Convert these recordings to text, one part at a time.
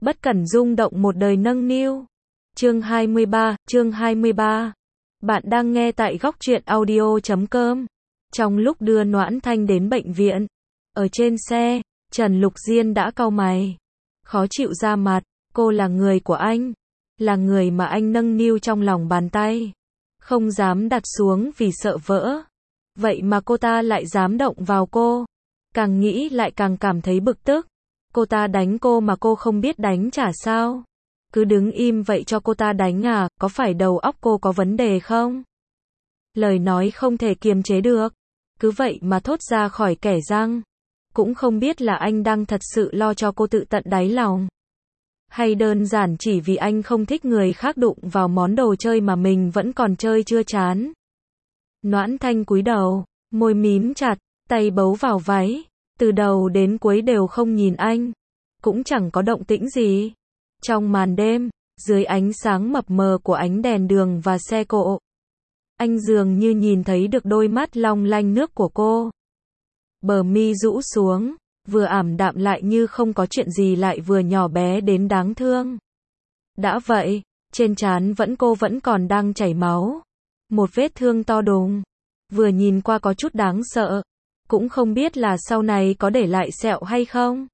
bất cẩn rung động một đời nâng niu. Chương 23. Bạn đang nghe tại góc truyện audio.com. Trong lúc đưa Noãn Thanh đến bệnh viện, ở trên xe, Trần Lục Diên đã cau mày, khó chịu ra mặt. Cô là người của anh, là người mà anh nâng niu trong lòng bàn tay, không dám đặt xuống vì sợ vỡ. Vậy mà cô ta lại dám động vào cô. Càng nghĩ lại càng cảm thấy bực tức. Cô ta đánh cô mà cô không biết đánh trả sao? Cứ đứng im vậy cho cô ta đánh à, có phải đầu óc cô có vấn đề không? Lời nói không thể kiềm chế được, cứ vậy mà thốt ra khỏi kẻ răng. Cũng không biết là anh đang thật sự lo cho cô tự tận đáy lòng, hay đơn giản chỉ vì anh không thích người khác đụng vào món đồ chơi mà mình vẫn còn chơi chưa chán. Noãn Thanh cúi đầu, môi mím chặt, tay bấu vào váy, từ đầu đến cuối đều không nhìn anh, cũng chẳng có động tĩnh gì. Trong màn đêm, dưới ánh sáng mập mờ của ánh đèn đường và xe cộ, anh dường như nhìn thấy được đôi mắt long lanh nước của cô. Bờ mi rũ xuống, vừa ảm đạm lại như không có chuyện gì, lại vừa nhỏ bé đến đáng thương. Đã vậy, trên trán cô vẫn còn đang chảy máu, một vết thương to đùng, vừa nhìn qua có chút đáng sợ, cũng không biết là sau này có để lại sẹo hay không.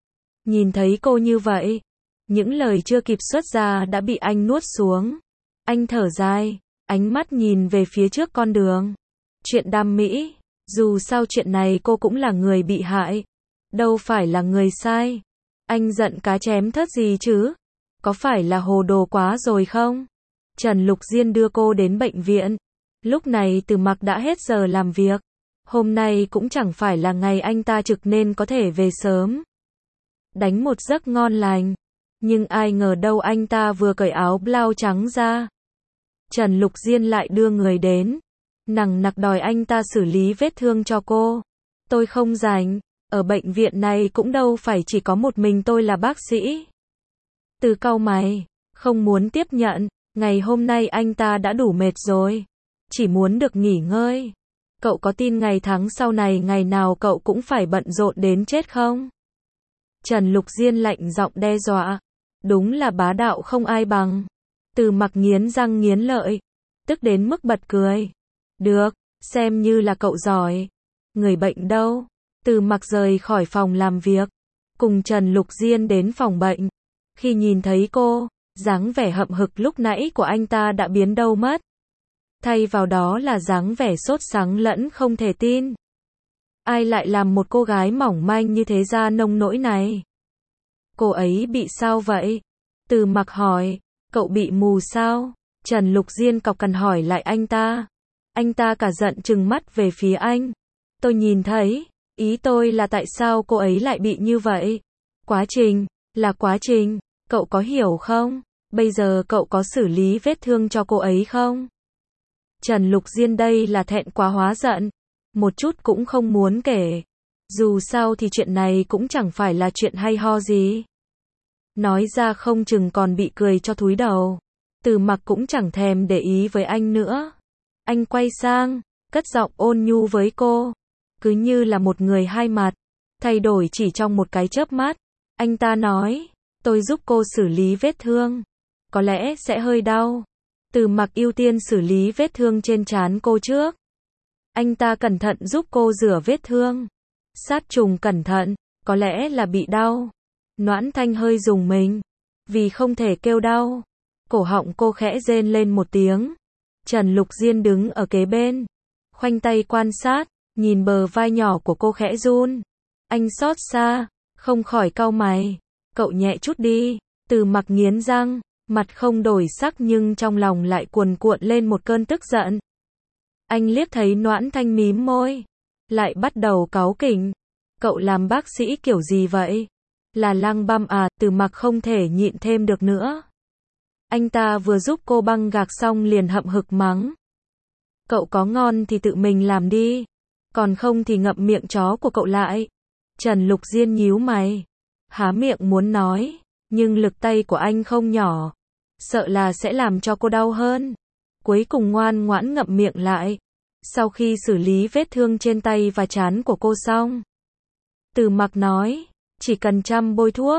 Nhìn thấy cô như vậy, những lời chưa kịp xuất ra đã bị anh nuốt xuống. Anh thở dài, ánh mắt nhìn về phía trước con đường. Chuyện đam mỹ, dù sao chuyện này cô cũng là người bị hại, đâu phải là người sai. Anh giận cá chém thớt gì chứ? Có phải là hồ đồ quá rồi không? Trần Lục Diên đưa cô đến bệnh viện. Lúc này Từ Mặc đã hết giờ làm việc. Hôm nay cũng chẳng phải là ngày anh ta trực nên có thể về sớm, đánh một giấc ngon lành. Nhưng ai ngờ đâu anh ta vừa cởi áo blau trắng ra, Trần Lục Diên lại đưa người đến, nằng nặc đòi anh ta xử lý vết thương cho cô. Tôi không rảnh, ở bệnh viện này cũng đâu phải chỉ có một mình tôi là bác sĩ. Từ cau mày, không muốn tiếp nhận, ngày hôm nay anh ta đã đủ mệt rồi, chỉ muốn được nghỉ ngơi. Cậu có tin ngày tháng sau này ngày nào cậu cũng phải bận rộn đến chết không? Trần Lục Diên lạnh giọng đe dọa. Đúng là bá đạo không ai bằng. Từ Mặc nghiến răng nghiến lợi, tức đến mức bật cười. Được, xem như là cậu giỏi. Người bệnh đâu? Từ Mặc rời khỏi phòng làm việc, cùng Trần Lục Diên đến phòng bệnh. Khi nhìn thấy cô, dáng vẻ hậm hực lúc nãy của anh ta đã biến đâu mất. Thay vào đó là dáng vẻ sốt sắng lẫn không thể tin. Ai lại làm một cô gái mỏng manh như thế ra nông nỗi này? Cô ấy bị sao vậy? Từ Mặc hỏi. Cậu bị mù sao? Trần Lục Diên cộc cằn hỏi lại anh ta. Anh ta cả giận trừng mắt về phía anh. Tôi nhìn thấy, ý tôi là tại sao cô ấy lại bị như vậy? Quá trình, cậu có hiểu không? Bây giờ cậu có xử lý vết thương cho cô ấy không? Trần Lục Diên đây là thẹn quá hóa giận, một chút cũng không muốn kể. Dù sao thì chuyện này cũng chẳng phải là chuyện hay ho gì. Nói ra không chừng còn bị cười cho thúi đầu. Từ Mặc cũng chẳng thèm để ý với anh nữa. Anh quay sang, cất giọng ôn nhu với cô, cứ như là một người hai mặt, thay đổi chỉ trong một cái chớp mắt. Anh ta nói, tôi giúp cô xử lý vết thương, có lẽ sẽ hơi đau. Từ Mặc ưu tiên xử lý vết thương trên trán cô trước. Anh ta cẩn thận giúp cô rửa vết thương. Sát trùng cẩn thận, có lẽ là bị đau. Noãn Thanh hơi rùng mình, vì không thể kêu đau. Cổ họng cô khẽ rên lên một tiếng. Trần Lục Diên đứng ở kế bên, khoanh tay quan sát, nhìn bờ vai nhỏ của cô khẽ run. Anh xót xa, không khỏi cau mày. Cậu nhẹ chút đi. Từ Mặc nghiến răng, mặt không đổi sắc nhưng trong lòng lại cuồn cuộn lên một cơn tức giận. Anh liếc thấy Noãn Thanh mím môi, lại bắt đầu cáu kỉnh. Cậu làm bác sĩ kiểu gì vậy? Là lăng băm à? Từ Mặc không thể nhịn thêm được nữa. Anh ta vừa giúp cô băng gạc xong liền hậm hực mắng. Cậu có ngon thì tự mình làm đi, còn không thì ngậm miệng chó của cậu lại. Trần Lục Diên nhíu mày, há miệng muốn nói, nhưng lực tay của anh không nhỏ, sợ là sẽ làm cho cô đau hơn. Cuối cùng ngoan ngoãn ngậm miệng lại. Sau khi xử lý vết thương trên tay và trán của cô xong, Từ Mặc nói, chỉ cần chăm bôi thuốc,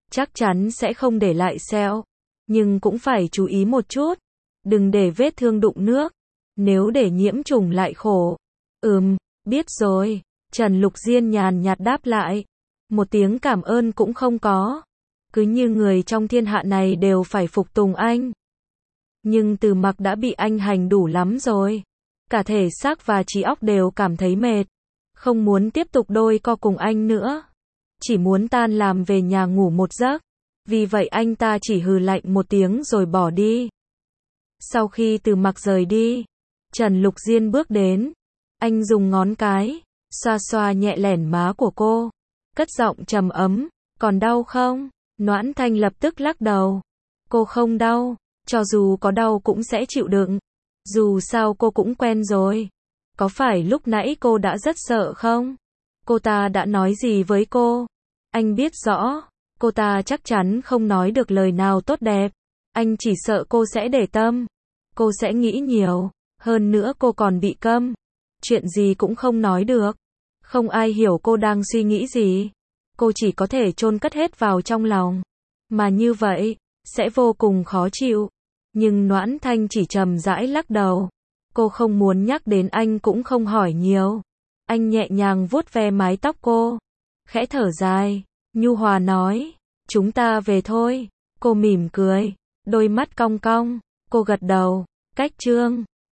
chắc chắn sẽ không để lại sẹo. Nhưng cũng phải chú ý một chút, đừng để vết thương đụng nước, nếu để nhiễm trùng lại khổ. Biết rồi, Trần Lục Diên nhàn nhạt đáp lại, một tiếng cảm ơn cũng không có, cứ như người trong thiên hạ này đều phải phục tùng anh. Nhưng Từ Mặc đã bị anh hành đủ lắm rồi, cả thể xác và trí óc đều cảm thấy mệt, không muốn tiếp tục đôi co cùng anh nữa, chỉ muốn tan làm về nhà ngủ một giấc. Vì vậy anh ta chỉ hừ lạnh một tiếng rồi bỏ đi. Sau khi Từ Mặc rời đi, Trần Lục Diên bước đến, anh dùng ngón cái xoa xoa nhẹ lẻn má của cô, cất giọng trầm ấm, còn đau không? Noãn Thanh lập tức lắc đầu, cô không đau, cho dù có đau cũng sẽ chịu đựng, dù sao cô cũng quen rồi. Có phải lúc nãy cô đã rất sợ không? Cô ta đã nói gì với cô? Anh biết rõ, cô ta chắc chắn không nói được lời nào tốt đẹp, anh chỉ sợ cô sẽ để tâm, cô sẽ nghĩ nhiều, hơn nữa cô còn bị câm, chuyện gì cũng không nói được, không ai hiểu cô đang suy nghĩ gì, cô chỉ có thể chôn cất hết vào trong lòng, mà như vậy, sẽ vô cùng khó chịu. Nhưng Noãn Thanh chỉ trầm rãi lắc đầu, cô không muốn nhắc đến anh cũng không hỏi nhiều. Anh nhẹ nhàng vuốt ve mái tóc cô, khẽ thở dài, nhu hòa nói, chúng ta về thôi. Cô mỉm cười, đôi mắt cong cong, cô gật đầu, cách chương